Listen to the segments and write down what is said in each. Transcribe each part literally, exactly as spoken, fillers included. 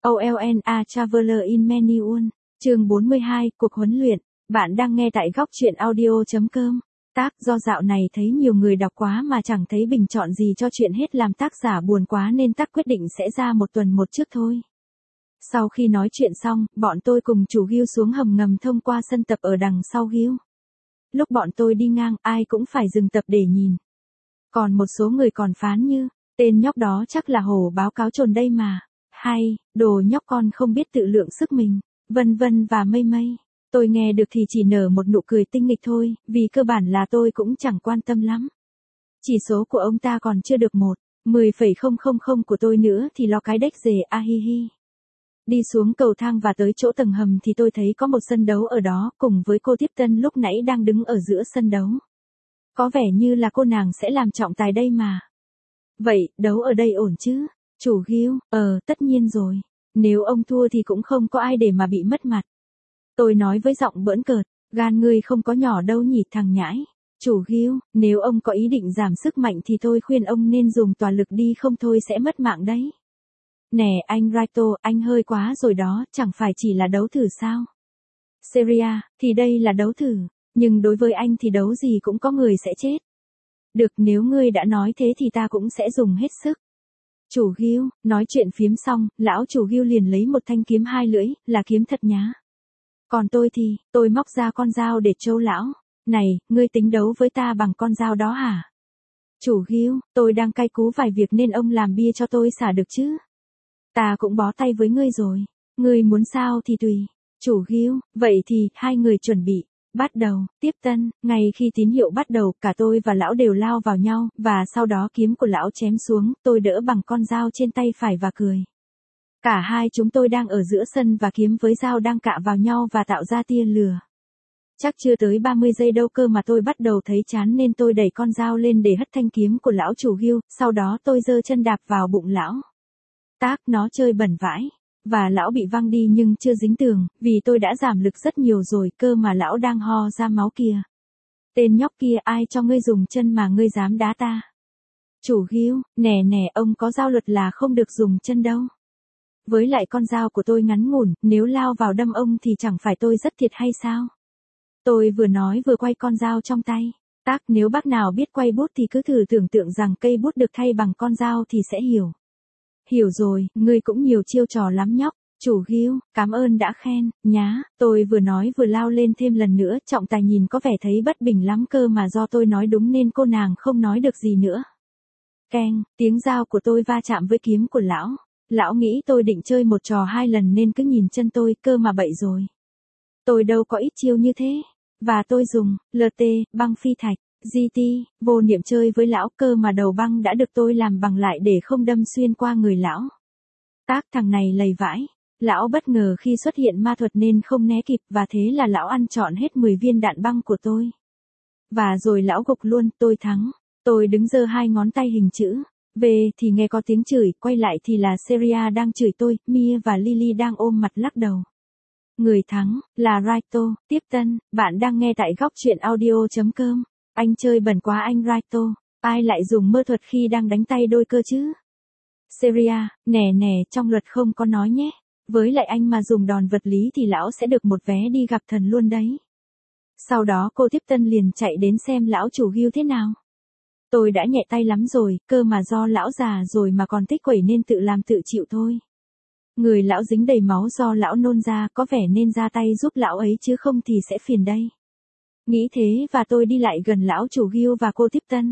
o lờ en a Traveler in Manual, chương bốn mươi hai, cuộc huấn luyện. Bạn đang nghe tại góc truyện audio chấm com. Tác do dạo này thấy nhiều người đọc quá mà chẳng thấy bình chọn gì cho chuyện hết làm tác giả buồn quá nên tác quyết định sẽ ra một tuần một trước thôi. Sau khi nói chuyện xong, bọn tôi cùng chủ Gil xuống hầm ngầm thông qua sân tập ở đằng sau Gil. Lúc bọn tôi đi ngang, ai cũng phải dừng tập để nhìn. Còn một số người còn phán như, tên nhóc đó chắc là hổ báo cáo trồn đây mà. Hay, đồ nhóc con không biết tự lượng sức mình, vân vân và mây mây. Tôi nghe được thì chỉ nở một nụ cười tinh nghịch thôi, vì cơ bản là tôi cũng chẳng quan tâm lắm. Chỉ số của ông ta còn chưa được một, mười phẩy không không không của tôi nữa thì lo cái đếch dề a hi hi. Đi xuống cầu thang và tới chỗ tầng hầm thì tôi thấy có một sân đấu ở đó cùng với cô tiếp tân lúc nãy đang đứng ở giữa sân đấu. Có vẻ như là cô nàng sẽ làm trọng tài đây mà. Vậy, đấu ở đây ổn chứ? Chủ Gil, ờ, tất nhiên rồi. Nếu ông thua thì cũng không có ai để mà bị mất mặt. Tôi nói với giọng bỡn cợt, gan ngươi không có nhỏ đâu nhỉ thằng nhãi. Chủ Gil, nếu ông có ý định giảm sức mạnh thì tôi khuyên ông nên dùng toàn lực đi không thôi sẽ mất mạng đấy. Nè anh Raito, anh hơi quá rồi đó, chẳng phải chỉ là đấu thử sao? Seria, thì đây là đấu thử, nhưng đối với anh thì đấu gì cũng có người sẽ chết. Được, nếu ngươi đã nói thế thì ta cũng sẽ dùng hết sức. Chủ Gil, nói chuyện phiếm xong, lão chủ Gil liền lấy một thanh kiếm hai lưỡi, là kiếm thật nhá. Còn tôi thì, tôi móc ra con dao để trâu lão. Này, ngươi tính đấu với ta bằng con dao đó hả? Chủ Gil, tôi đang cay cú vài việc nên ông làm bia cho tôi xả được chứ? Ta cũng bó tay với ngươi rồi. Ngươi muốn sao thì tùy. Chủ Gil, vậy thì, hai người chuẩn bị. Bắt đầu, tiếp tân, ngay khi tín hiệu bắt đầu, cả tôi và lão đều lao vào nhau, và sau đó kiếm của lão chém xuống, tôi đỡ bằng con dao trên tay phải và cười. Cả hai chúng tôi đang ở giữa sân và kiếm với dao đang cạ vào nhau và tạo ra tia lửa. Chắc chưa tới ba mươi giây đâu cơ mà tôi bắt đầu thấy chán nên tôi đẩy con dao lên để hất thanh kiếm của lão chủ Gil, sau đó tôi giơ chân đạp vào bụng lão. Tác nó chơi bẩn vãi. Và lão bị văng đi nhưng chưa dính tường, vì tôi đã giảm lực rất nhiều rồi cơ mà lão đang ho ra máu kìa. Tên nhóc kia, ai cho ngươi dùng chân mà ngươi dám đá ta? Chủ Gil, nè nè, ông có giao luật là không được dùng chân đâu. Với lại con dao của tôi ngắn ngủn, nếu lao vào đâm ông thì chẳng phải tôi rất thiệt hay sao? Tôi vừa nói vừa quay con dao trong tay. Tác, nếu bác nào biết quay bút thì cứ thử tưởng tượng rằng cây bút được thay bằng con dao thì sẽ hiểu. Hiểu rồi, ngươi cũng nhiều chiêu trò lắm nhóc. Chủ Gil, cảm ơn đã khen, nhá. Tôi vừa nói vừa lao lên thêm lần nữa, trọng tài nhìn có vẻ thấy bất bình lắm cơ mà do tôi nói đúng nên cô nàng không nói được gì nữa. Keng, tiếng dao của tôi va chạm với kiếm của lão. Lão nghĩ tôi định chơi một trò hai lần nên cứ nhìn chân tôi cơ mà bậy rồi. Tôi đâu có ít chiêu như thế. Và tôi dùng, lờ tê, băng phi thạch. giê tê, vô niệm chơi với lão cơ mà đầu băng đã được tôi làm bằng lại để không đâm xuyên qua người lão. Tác, thằng này lầy vãi. Lão bất ngờ khi xuất hiện ma thuật nên không né kịp và thế là lão ăn trọn hết mười viên đạn băng của tôi. Và rồi lão gục luôn, tôi thắng. Tôi đứng giơ hai ngón tay hình chữ V thì nghe có tiếng chửi, quay lại thì là Seria đang chửi tôi, Mia và Lily đang ôm mặt lắc đầu. Người thắng, là Raito, tiếp tân, bạn đang nghe tại góc truyện audio chấm com. Anh chơi bẩn quá anh Raito, ai lại dùng mơ thuật khi đang đánh tay đôi cơ chứ? Seria, nè nè, trong luật không có nói nhé. Với lại anh mà dùng đòn vật lý thì lão sẽ được một vé đi gặp thần luôn đấy. Sau đó cô tiếp tân liền chạy đến xem lão chủ Gil thế nào. Tôi đã nhẹ tay lắm rồi, cơ mà do lão già rồi mà còn thích quẩy nên tự làm tự chịu thôi. Người lão dính đầy máu do lão nôn ra, có vẻ nên ra tay giúp lão ấy chứ không thì sẽ phiền đây. Nghĩ thế và tôi đi lại gần lão chủ Gil và cô tiếp tân.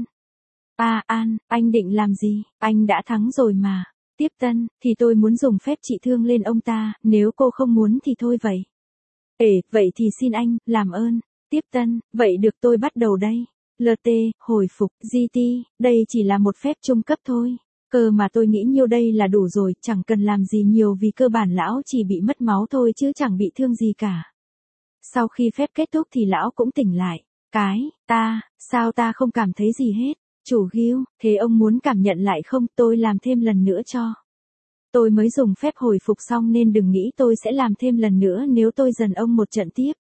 À An, anh định làm gì? Anh đã thắng rồi mà. Tiếp tân, thì tôi muốn dùng phép trị thương lên ông ta, nếu cô không muốn thì thôi vậy. Ê, vậy thì xin anh, làm ơn. Tiếp tân, vậy được tôi bắt đầu đây. lờ tê, hồi phục, giê tê, đây chỉ là một phép trung cấp thôi. Cơ mà tôi nghĩ nhiêu đây là đủ rồi, chẳng cần làm gì nhiều vì cơ bản lão chỉ bị mất máu thôi chứ chẳng bị thương gì cả. Sau khi phép kết thúc thì lão cũng tỉnh lại. Cái, ta, sao ta không cảm thấy gì hết? Chủ Gil, thế ông muốn cảm nhận lại không? Tôi làm thêm lần nữa cho. Tôi mới dùng phép hồi phục xong nên đừng nghĩ tôi sẽ làm thêm lần nữa nếu tôi dần ông một trận tiếp.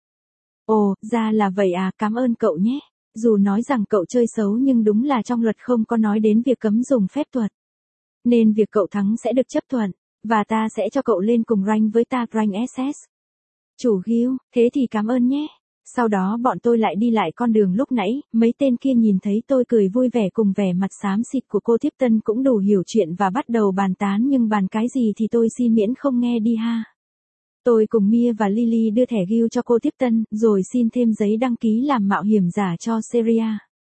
Ồ, ra là vậy à, cảm ơn cậu nhé. Dù nói rằng cậu chơi xấu nhưng đúng là trong luật không có nói đến việc cấm dùng phép thuật. Nên việc cậu thắng sẽ được chấp thuận. Và ta sẽ cho cậu lên cùng rank với ta, rank ét ét. Chủ Gil, thế thì cảm ơn nhé. Sau đó bọn tôi lại đi lại con đường lúc nãy, mấy tên kia nhìn thấy tôi cười vui vẻ cùng vẻ mặt xám xịt của cô tiếp tân cũng đủ hiểu chuyện và bắt đầu bàn tán, nhưng bàn cái gì thì tôi xin miễn không nghe đi ha. Tôi cùng Mia và Lily đưa thẻ Gil cho cô tiếp tân, rồi xin thêm giấy đăng ký làm mạo hiểm giả cho Seria.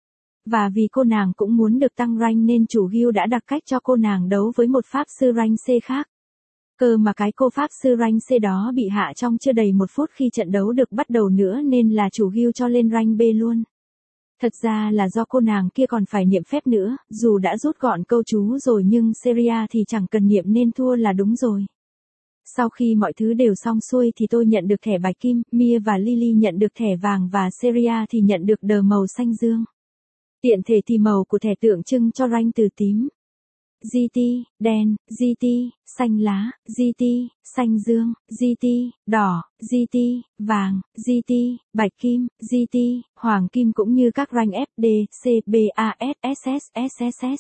Và vì cô nàng cũng muốn được tăng rank nên chủ Gil đã đặt cách cho cô nàng đấu với một pháp sư rank C khác. Cơ mà cái cô pháp sư rank C đó bị hạ trong chưa đầy một phút khi trận đấu được bắt đầu nữa, nên là chủ Gil cho lên rank B luôn. Thật ra là do cô nàng kia còn phải niệm phép nữa, dù đã rút gọn câu chú rồi nhưng Seria thì chẳng cần niệm nên thua là đúng rồi. Sau khi mọi thứ đều xong xuôi thì tôi nhận được thẻ bạch kim, Mia và Lily nhận được thẻ vàng và Seria thì nhận được đờ màu xanh dương. Tiện thể thì màu của thẻ tượng trưng cho rank từ tím, giê tê, đen, giê tê, xanh lá, giê tê, xanh dương, giê tê, đỏ, giê tê, vàng, giê tê, bạch kim, giê tê, hoàng kim cũng như các rank F, D, C, B, A, S, S, S, S, S.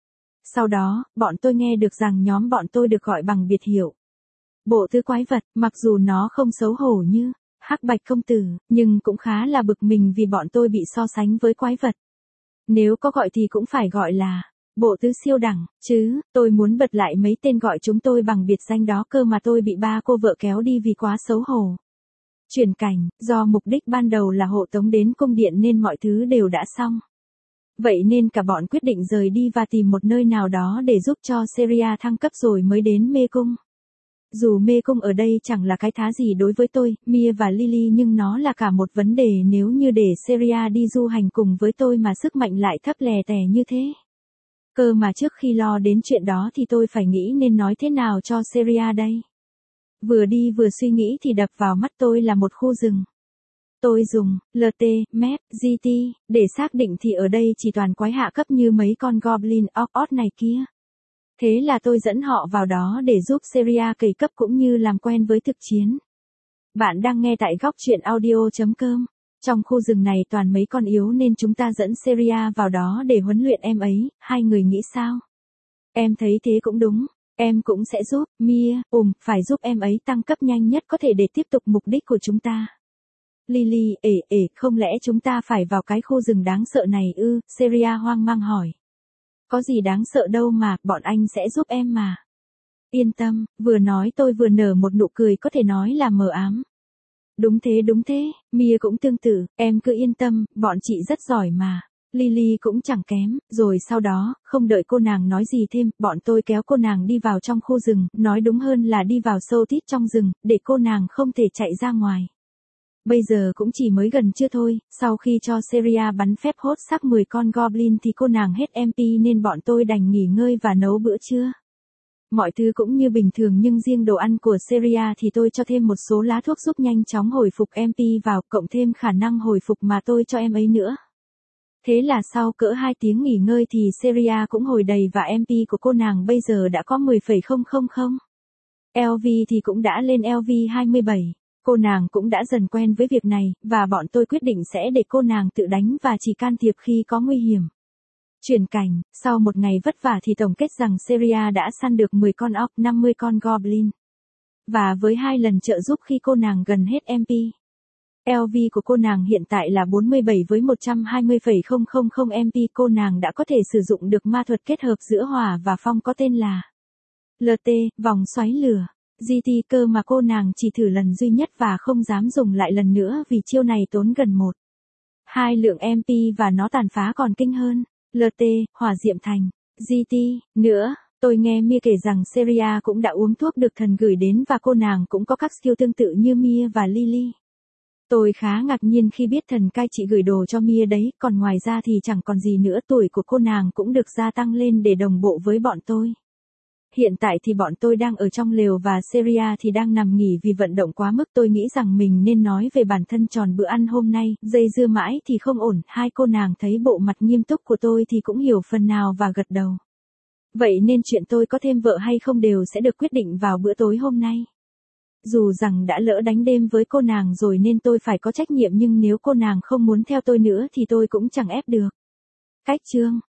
Sau đó, bọn tôi nghe được rằng nhóm bọn tôi được gọi bằng biệt hiệu Bộ Tứ Quái Vật, mặc dù nó không xấu hổ như Hắc Bạch Công Tử, nhưng cũng khá là bực mình vì bọn tôi bị so sánh với quái vật. Nếu có gọi thì cũng phải gọi là Bộ Tứ Siêu Đẳng, chứ, tôi muốn bật lại mấy tên gọi chúng tôi bằng biệt danh đó cơ mà tôi bị ba cô vợ kéo đi vì quá xấu hổ. Chuyển cảnh, do mục đích ban đầu là hộ tống đến cung điện nên mọi thứ đều đã xong. Vậy nên cả bọn quyết định rời đi và tìm một nơi nào đó để giúp cho Seria thăng cấp rồi mới đến mê cung. Dù mê cung ở đây chẳng là cái thá gì đối với tôi, Mia và Lily, nhưng nó là cả một vấn đề nếu như để Seria đi du hành cùng với tôi mà sức mạnh lại thấp lè tè như thế. Cơ mà trước khi lo đến chuyện đó thì tôi phải nghĩ nên nói thế nào cho Seria đây. Vừa đi vừa suy nghĩ thì đập vào mắt tôi là một khu rừng. Tôi dùng lờ tê, map, giê tê để xác định thì ở đây chỉ toàn quái hạ cấp như mấy con goblin, orc này kia. Thế là tôi dẫn họ vào đó để giúp Seria cày cấp cũng như làm quen với thực chiến. Bạn đang nghe tại góc truyện audio chấm com. Trong khu rừng này toàn mấy con yếu nên chúng ta dẫn Seria vào đó để huấn luyện em ấy, hai người nghĩ sao? Em thấy thế cũng đúng, em cũng sẽ giúp, Mia, ùm, phải giúp em ấy tăng cấp nhanh nhất có thể để tiếp tục mục đích của chúng ta. Lily, ể ể, không lẽ chúng ta phải vào cái khu rừng đáng sợ này ư? Seria hoang mang hỏi. Có gì đáng sợ đâu mà, bọn anh sẽ giúp em mà. Yên tâm, vừa nói tôi vừa nở một nụ cười có thể nói là mờ ám. Đúng thế đúng thế, Mia cũng tương tự, em cứ yên tâm, bọn chị rất giỏi mà. Lily cũng chẳng kém, rồi sau đó, không đợi cô nàng nói gì thêm, bọn tôi kéo cô nàng đi vào trong khu rừng, nói đúng hơn là đi vào sâu tít trong rừng, để cô nàng không thể chạy ra ngoài. Bây giờ cũng chỉ mới gần trưa thôi, sau khi cho Seria bắn phép hốt xác mười con goblin thì cô nàng hết em pê nên bọn tôi đành nghỉ ngơi và nấu bữa trưa. Mọi thứ cũng như bình thường nhưng riêng đồ ăn của Seria thì tôi cho thêm một số lá thuốc giúp nhanh chóng hồi phục em pê vào, cộng thêm khả năng hồi phục mà tôi cho em ấy nữa. Thế là sau cỡ hai tiếng nghỉ ngơi thì Seria cũng hồi đầy và em pê của cô nàng bây giờ đã có mười phẩy không không không. lờ vê thì cũng đã lên lờ vê hai mươi bảy. Cô nàng cũng đã dần quen với việc này, và bọn tôi quyết định sẽ để cô nàng tự đánh và chỉ can thiệp khi có nguy hiểm. Chuyển cảnh, sau một ngày vất vả thì tổng kết rằng Seria đã săn được mười con orc, năm mươi con goblin. Và với hai lần trợ giúp khi cô nàng gần hết em pê. lờ vê của cô nàng hiện tại là bốn mươi bảy với một trăm hai mươi phẩy không không không em pê. Cô nàng đã có thể sử dụng được ma thuật kết hợp giữa hỏa và phong có tên là lờ tê, vòng xoáy lửa. giê tê cơ mà cô nàng chỉ thử lần duy nhất và không dám dùng lại lần nữa vì chiêu này tốn gần một hai lượng em pê và nó tàn phá còn kinh hơn. lờ tê, hỏa diệm thành, giê tê, nữa, tôi nghe Mia kể rằng Seria cũng đã uống thuốc được thần gửi đến và cô nàng cũng có các skill tương tự như Mia và Lily. Tôi khá ngạc nhiên khi biết thần cai trị gửi đồ cho Mia đấy, còn ngoài ra thì chẳng còn gì nữa, tuổi của cô nàng cũng được gia tăng lên để đồng bộ với bọn tôi. Hiện tại thì bọn tôi đang ở trong lều và Seria thì đang nằm nghỉ vì vận động quá mức. Tôi nghĩ rằng mình nên nói về bản thân tròn bữa ăn hôm nay, dây dưa mãi thì không ổn. Hai cô nàng thấy bộ mặt nghiêm túc của tôi thì cũng hiểu phần nào và gật đầu. Vậy nên chuyện tôi có thêm vợ hay không đều sẽ được quyết định vào bữa tối hôm nay. Dù rằng đã lỡ đánh đêm với cô nàng rồi nên tôi phải có trách nhiệm, nhưng nếu cô nàng không muốn theo tôi nữa thì tôi cũng chẳng ép được. Cách chương